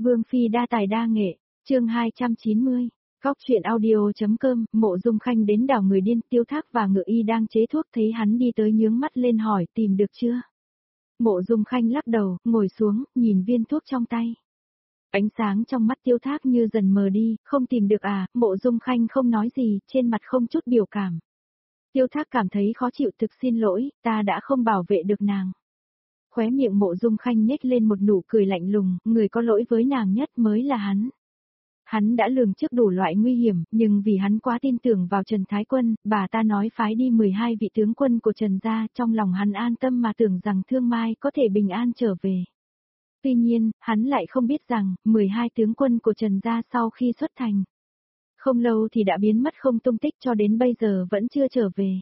Vương phi đa tài đa nghệ, chương 290. Góc truyện audio.com, Mộ Dung Khanh đến đảo người điên, Tiêu Thác và Ngự Y đang chế thuốc thấy hắn đi tới nhướng mắt lên hỏi tìm được chưa. Mộ Dung Khanh lắc đầu, ngồi xuống, nhìn viên thuốc trong tay. Ánh sáng trong mắt Tiêu Thác như dần mờ đi, không tìm được à, Mộ Dung Khanh không nói gì, trên mặt không chút biểu cảm. Tiêu Thác cảm thấy khó chịu, thực xin lỗi, ta đã không bảo vệ được nàng. Khóe miệng Mộ Dung Khanh nhếch lên một nụ cười lạnh lùng, người có lỗi với nàng nhất mới là hắn. Hắn đã lường trước đủ loại nguy hiểm, nhưng vì hắn quá tin tưởng vào Trần Thái Quân, bà ta nói phái đi 12 vị tướng quân của Trần gia, trong lòng hắn an tâm mà tưởng rằng Thương Mai có thể bình an trở về. Tuy nhiên, hắn lại không biết rằng, 12 tướng quân của Trần gia sau khi xuất thành, không lâu thì đã biến mất không tung tích cho đến bây giờ vẫn chưa trở về.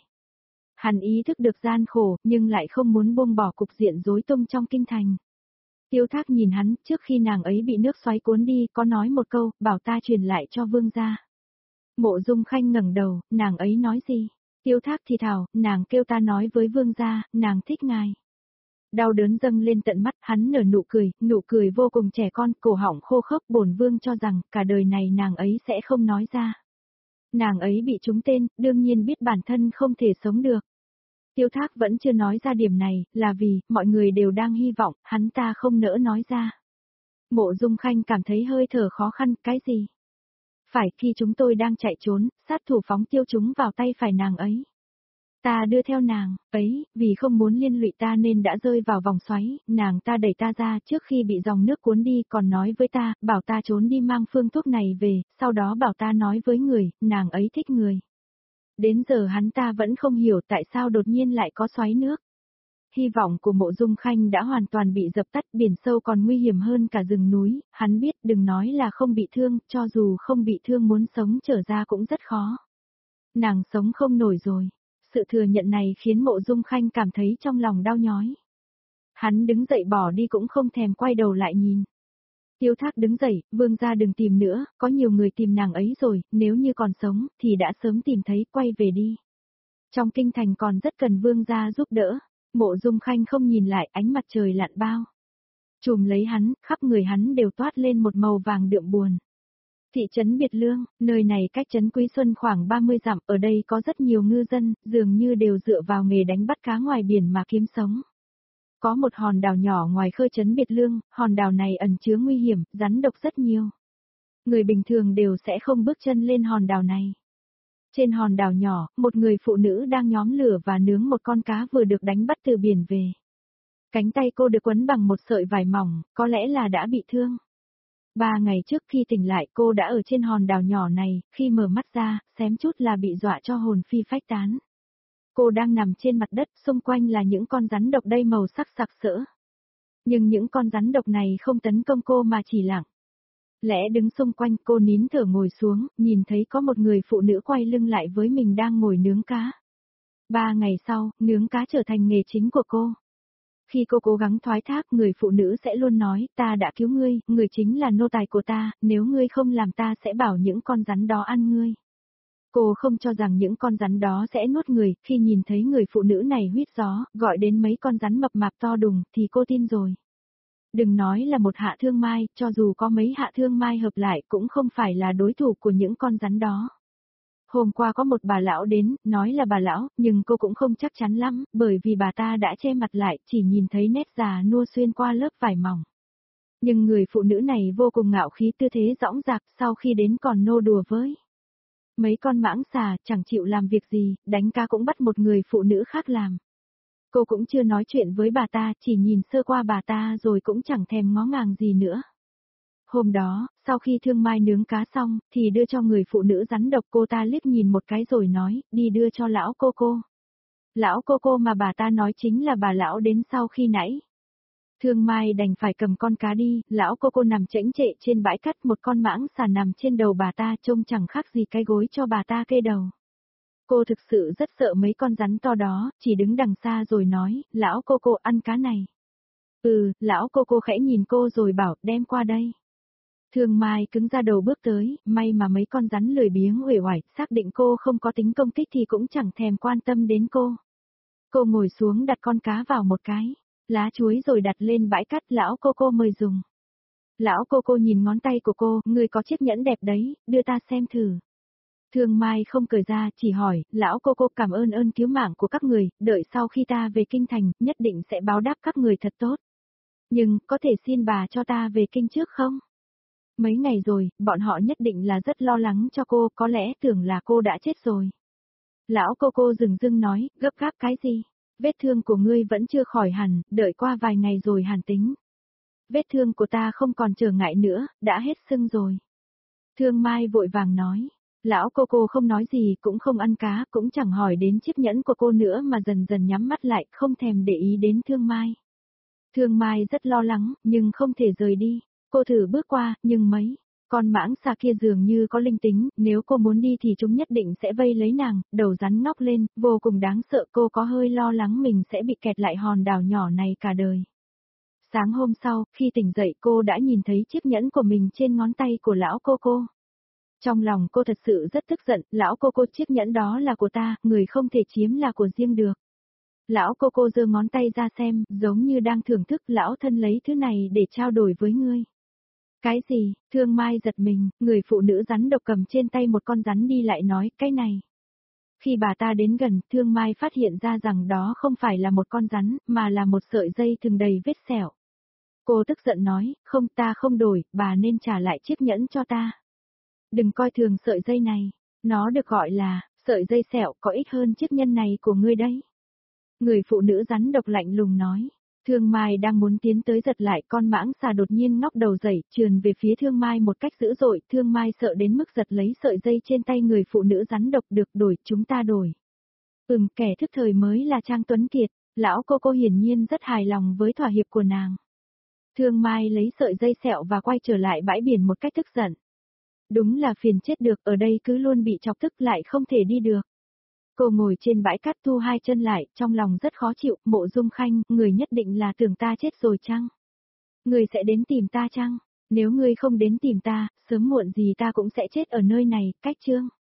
Hắn ý thức được gian khổ, nhưng lại không muốn buông bỏ cục diện rối tung trong kinh thành. Tiêu Thác nhìn hắn, trước khi nàng ấy bị nước xoáy cuốn đi, có nói một câu, bảo ta truyền lại cho vương gia. Mộ Dung Khanh ngẩng đầu, nàng ấy nói gì? Tiêu Thác thì thào, nàng kêu ta nói với vương gia, nàng thích ngài. Đau đớn dâng lên tận mắt, hắn nở nụ cười vô cùng trẻ con, cổ họng khô khốc, bổn vương cho rằng, cả đời này nàng ấy sẽ không nói ra. Nàng ấy bị trúng tên, đương nhiên biết bản thân không thể sống được. Tiêu Thác vẫn chưa nói ra điểm này, là vì, mọi người đều đang hy vọng, hắn ta không nỡ nói ra. Mộ Dung Khanh cảm thấy hơi thở khó khăn, cái gì? Phải khi chúng tôi đang chạy trốn, sát thủ phóng tiêu chúng vào tay phải nàng ấy. Ta đưa theo nàng, ấy, vì không muốn liên lụy ta nên đã rơi vào vòng xoáy, nàng ta đẩy ta ra trước khi bị dòng nước cuốn đi còn nói với ta, bảo ta trốn đi mang phương thuốc này về, sau đó bảo ta nói với người, nàng ấy thích người. Đến giờ hắn ta vẫn không hiểu tại sao đột nhiên lại có xoáy nước. Hy vọng của Mộ Dung Khanh đã hoàn toàn bị dập tắt, biển sâu còn nguy hiểm hơn cả rừng núi, hắn biết đừng nói là không bị thương, cho dù không bị thương muốn sống trở ra cũng rất khó. Nàng sống không nổi rồi. Sự thừa nhận này khiến Mộ Dung Khanh cảm thấy trong lòng đau nhói. Hắn đứng dậy bỏ đi cũng không thèm quay đầu lại nhìn. Tiêu Thác đứng dậy, vương gia đừng tìm nữa, có nhiều người tìm nàng ấy rồi, nếu như còn sống, thì đã sớm tìm thấy, quay về đi. Trong kinh thành còn rất cần vương gia giúp đỡ. Mộ Dung Khanh không nhìn lại, ánh mặt trời lặn bao. Chùm lấy hắn, khắp người hắn đều toát lên một màu vàng đượm buồn. Thị trấn Biệt Lương, nơi này cách trấn Quý Xuân khoảng 30 dặm, ở đây có rất nhiều ngư dân, dường như đều dựa vào nghề đánh bắt cá ngoài biển mà kiếm sống. Có một hòn đảo nhỏ ngoài khơi trấn Biệt Lương, hòn đảo này ẩn chứa nguy hiểm, rắn độc rất nhiều. Người bình thường đều sẽ không bước chân lên hòn đảo này. Trên hòn đảo nhỏ, một người phụ nữ đang nhóm lửa và nướng một con cá vừa được đánh bắt từ biển về. Cánh tay cô được quấn bằng một sợi vải mỏng, có lẽ là đã bị thương. 3 ngày trước khi tỉnh lại cô đã ở trên hòn đảo nhỏ này, khi mở mắt ra, xém chút là bị dọa cho hồn phi phách tán. Cô đang nằm trên mặt đất, xung quanh là những con rắn độc đầy màu sắc sặc sỡ. Nhưng những con rắn độc này không tấn công cô mà chỉ lặng lẽ đứng xung quanh, cô nín thở ngồi xuống, nhìn thấy có một người phụ nữ quay lưng lại với mình đang ngồi nướng cá. 3 ngày sau, nướng cá trở thành nghề chính của cô. Khi cô cố gắng thoái thác, người phụ nữ sẽ luôn nói, ta đã cứu ngươi, người chính là nô tài của ta, nếu ngươi không làm ta sẽ bảo những con rắn đó ăn ngươi. Cô không cho rằng những con rắn đó sẽ nuốt người, khi nhìn thấy người phụ nữ này huýt gió, gọi đến mấy con rắn mập mạp to đùng, thì cô tin rồi. Đừng nói là một Hạ Thương Mai, cho dù có mấy Hạ Thương Mai hợp lại cũng không phải là đối thủ của những con rắn đó. Hôm qua có một bà lão đến, nói là bà lão, nhưng cô cũng không chắc chắn lắm, bởi vì bà ta đã che mặt lại, chỉ nhìn thấy nét già nua xuyên qua lớp vải mỏng. Nhưng người phụ nữ này vô cùng ngạo khí, tư thế dõng dạc, sau khi đến còn nô đùa với mấy con mãng xà, chẳng chịu làm việc gì, đánh cá cũng bắt một người phụ nữ khác làm. Cô cũng chưa nói chuyện với bà ta, chỉ nhìn sơ qua bà ta rồi cũng chẳng thèm ngó ngàng gì nữa. Hôm đó, sau khi Thương Mai nướng cá xong, thì đưa cho người phụ nữ rắn độc, cô ta liếc nhìn một cái rồi nói, đi đưa cho lão cô cô. Lão cô cô mà bà ta nói chính là bà lão đến sau khi nãy. Thương Mai đành phải cầm con cá đi, lão cô nằm chễnh chệ trên bãi cát, một con mãng xà nằm trên đầu bà ta, trông chẳng khác gì cái gối cho bà ta kê đầu. Cô thực sự rất sợ mấy con rắn to đó, chỉ đứng đằng xa rồi nói, lão cô ăn cá này. Lão cô khẽ nhìn cô rồi bảo, đem qua đây. Thương Mai cứng ra đầu bước tới, may mà mấy con rắn lười biếng uể oải, xác định cô không có tính công kích thì cũng chẳng thèm quan tâm đến cô. Cô ngồi xuống đặt con cá vào một cái lá chuối rồi đặt lên bãi cát, lão cô mời dùng. Lão cô nhìn ngón tay của cô, ngươi có chiếc nhẫn đẹp đấy, đưa ta xem thử. Thương Mai không cười ra, chỉ hỏi, lão cô cảm ơn ơn cứu mạng của các người, đợi sau khi ta về kinh thành, nhất định sẽ báo đáp các người thật tốt. Nhưng, có thể xin bà cho ta về kinh trước không? Mấy ngày rồi, bọn họ nhất định là rất lo lắng cho cô, có lẽ tưởng là cô đã chết rồi. Lão cô dừng dưng nói, gấp gáp cái gì? Vết thương của ngươi vẫn chưa khỏi hẳn, đợi qua vài ngày rồi hàn tính. Vết thương của ta không còn trở ngại nữa, đã hết sưng rồi. Thương Mai vội vàng nói. Lão cô không nói gì, cũng không ăn cá, cũng chẳng hỏi đến chiếc nhẫn của cô nữa mà dần dần nhắm mắt lại, không thèm để ý đến Thương Mai. Thương Mai rất lo lắng, nhưng không thể rời đi. Cô thử bước qua, nhưng con mãng xà kia dường như có linh tính, nếu cô muốn đi thì chúng nhất định sẽ vây lấy nàng, đầu rắn ngóc lên, vô cùng đáng sợ, cô có hơi lo lắng mình sẽ bị kẹt lại hòn đảo nhỏ này cả đời. Sáng hôm sau, khi tỉnh dậy cô đã nhìn thấy chiếc nhẫn của mình trên ngón tay của lão cô. Trong lòng cô thật sự rất tức giận, lão cô chiếc nhẫn đó là của ta, người không thể chiếm là của riêng được. Lão cô giơ ngón tay ra xem, giống như đang thưởng thức, lão thân lấy thứ này để trao đổi với ngươi. Cái gì? Thương Mai giật mình, người phụ nữ rắn độc cầm trên tay một con rắn đi lại nói, cái này. Khi bà ta đến gần, Thương Mai phát hiện ra rằng đó không phải là một con rắn, mà là một sợi dây thừng đầy vết sẹo. Cô tức giận nói, không, ta không đổi, bà nên trả lại chiếc nhẫn cho ta. Đừng coi thường sợi dây này, nó được gọi là, sợi dây sẹo có ích hơn chiếc nhẫn này của ngươi đấy. Người phụ nữ rắn độc lạnh lùng nói. Thương Mai đang muốn tiến tới giật lại, con mãng xà đột nhiên ngóc đầu dậy, trườn về phía Thương Mai một cách dữ dội, Thương Mai sợ đến mức giật lấy sợi dây trên tay người phụ nữ rắn độc, được đổi, chúng ta đổi. Kẻ thức thời mới là Trang Tuấn Kiệt, lão cô hiển nhiên rất hài lòng với thỏa hiệp của nàng. Thương Mai lấy sợi dây sẹo và quay trở lại bãi biển một cách tức giận. Đúng là phiền chết được, ở đây cứ luôn bị chọc tức lại không thể đi được. Cô ngồi trên bãi cát thu hai chân lại, trong lòng rất khó chịu, Mộ Dung Khanh, người nhất định là tưởng ta chết rồi chăng? Người sẽ đến tìm ta chăng? Nếu ngươi không đến tìm ta, sớm muộn gì ta cũng sẽ chết ở nơi này, cách chương.